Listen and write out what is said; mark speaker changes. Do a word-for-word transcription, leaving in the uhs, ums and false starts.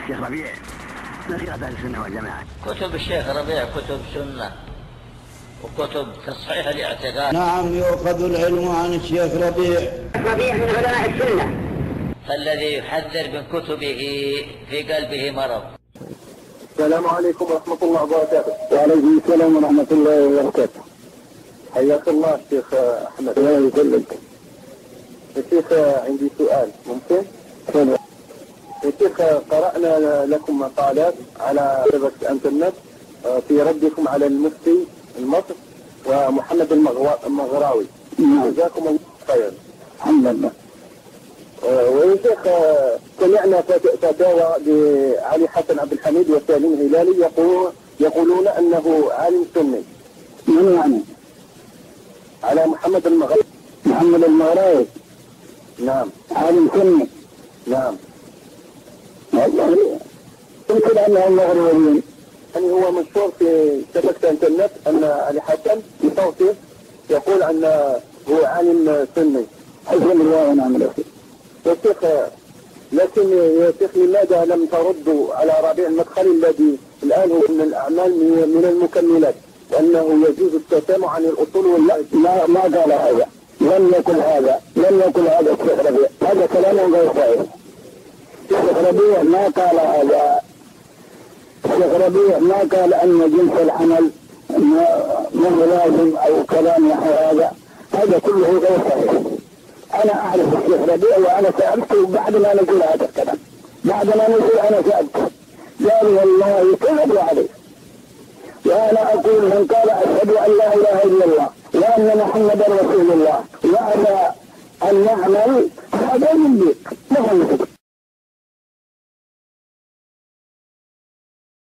Speaker 1: الشيخ ربيع من خلاف أهل السنة والجماعة.
Speaker 2: كتب الشيخ ربيع كتب سنة وكتب تصحيح الاعتقاد.
Speaker 3: نعم، يؤخذ العلم عن الشيخ ربيع.
Speaker 1: ربيع من علماء السنة.
Speaker 2: فالذي يحذر من كتبه في قلبه مرض.
Speaker 4: السلام عليكم ورحمة الله وبركاته.
Speaker 3: وعليكم السلام ورحمة الله وبركاته.
Speaker 4: حياك الله شيخ أحمد.
Speaker 3: الله يسلمك.
Speaker 4: يا شيخ عندي سؤال ممكن؟
Speaker 3: تفضل.
Speaker 4: يا شيخ قرأنا لكم مقالات على شبكة الانترنت في ردكم على المفتي المصر ومحمد المغراوي.
Speaker 3: نعم.
Speaker 4: جزاكم الله خير.
Speaker 3: الحمد لله.
Speaker 4: ويا شيخ سمعنا فتاوى لعلي حسن عبد الحميد وسالم هلالي يقولون يقولون انه عالم سني.
Speaker 3: من يعني؟
Speaker 4: على محمد المغراوي.
Speaker 3: محمد المغراوي.
Speaker 4: نعم.
Speaker 3: عالم سني.
Speaker 4: نعم.
Speaker 3: والله يمكن انهم مغرورين.
Speaker 4: يعني هو مشهور في شبكة الانترنت ان علي حسن بصوته يقول ان هو عالم سني.
Speaker 3: حسن الله ونعم الوكيل.
Speaker 4: يا شيخ لكن يا شيخ لماذا لم تردوا على ربيع المدخلي الذي الان هو من الاعمال من المكملات وانه يجوز التسامح عن الاصول والله؟
Speaker 3: ما ما قال هذا، لم يقل هذا، لم يقل هذا الشيخ ربيع، هذا كلام غير صحيح. الشيخ ربيع ما قال هذا. الشيخ ربيع ما قال ان جنس العمل ما لازم او كلام نحو هذا، هذا كله غير صحيح. انا اعرف الشيخ ربيع وانا سالته بعد ما نقول هذا الكلام، بعد ما نقول انا سالته قال والله كذب عليه. وانا اقول من قال اشهد ان لا اله الا الله وان محمدا رسول الله وابى ان نعمل هذا يملك ما هو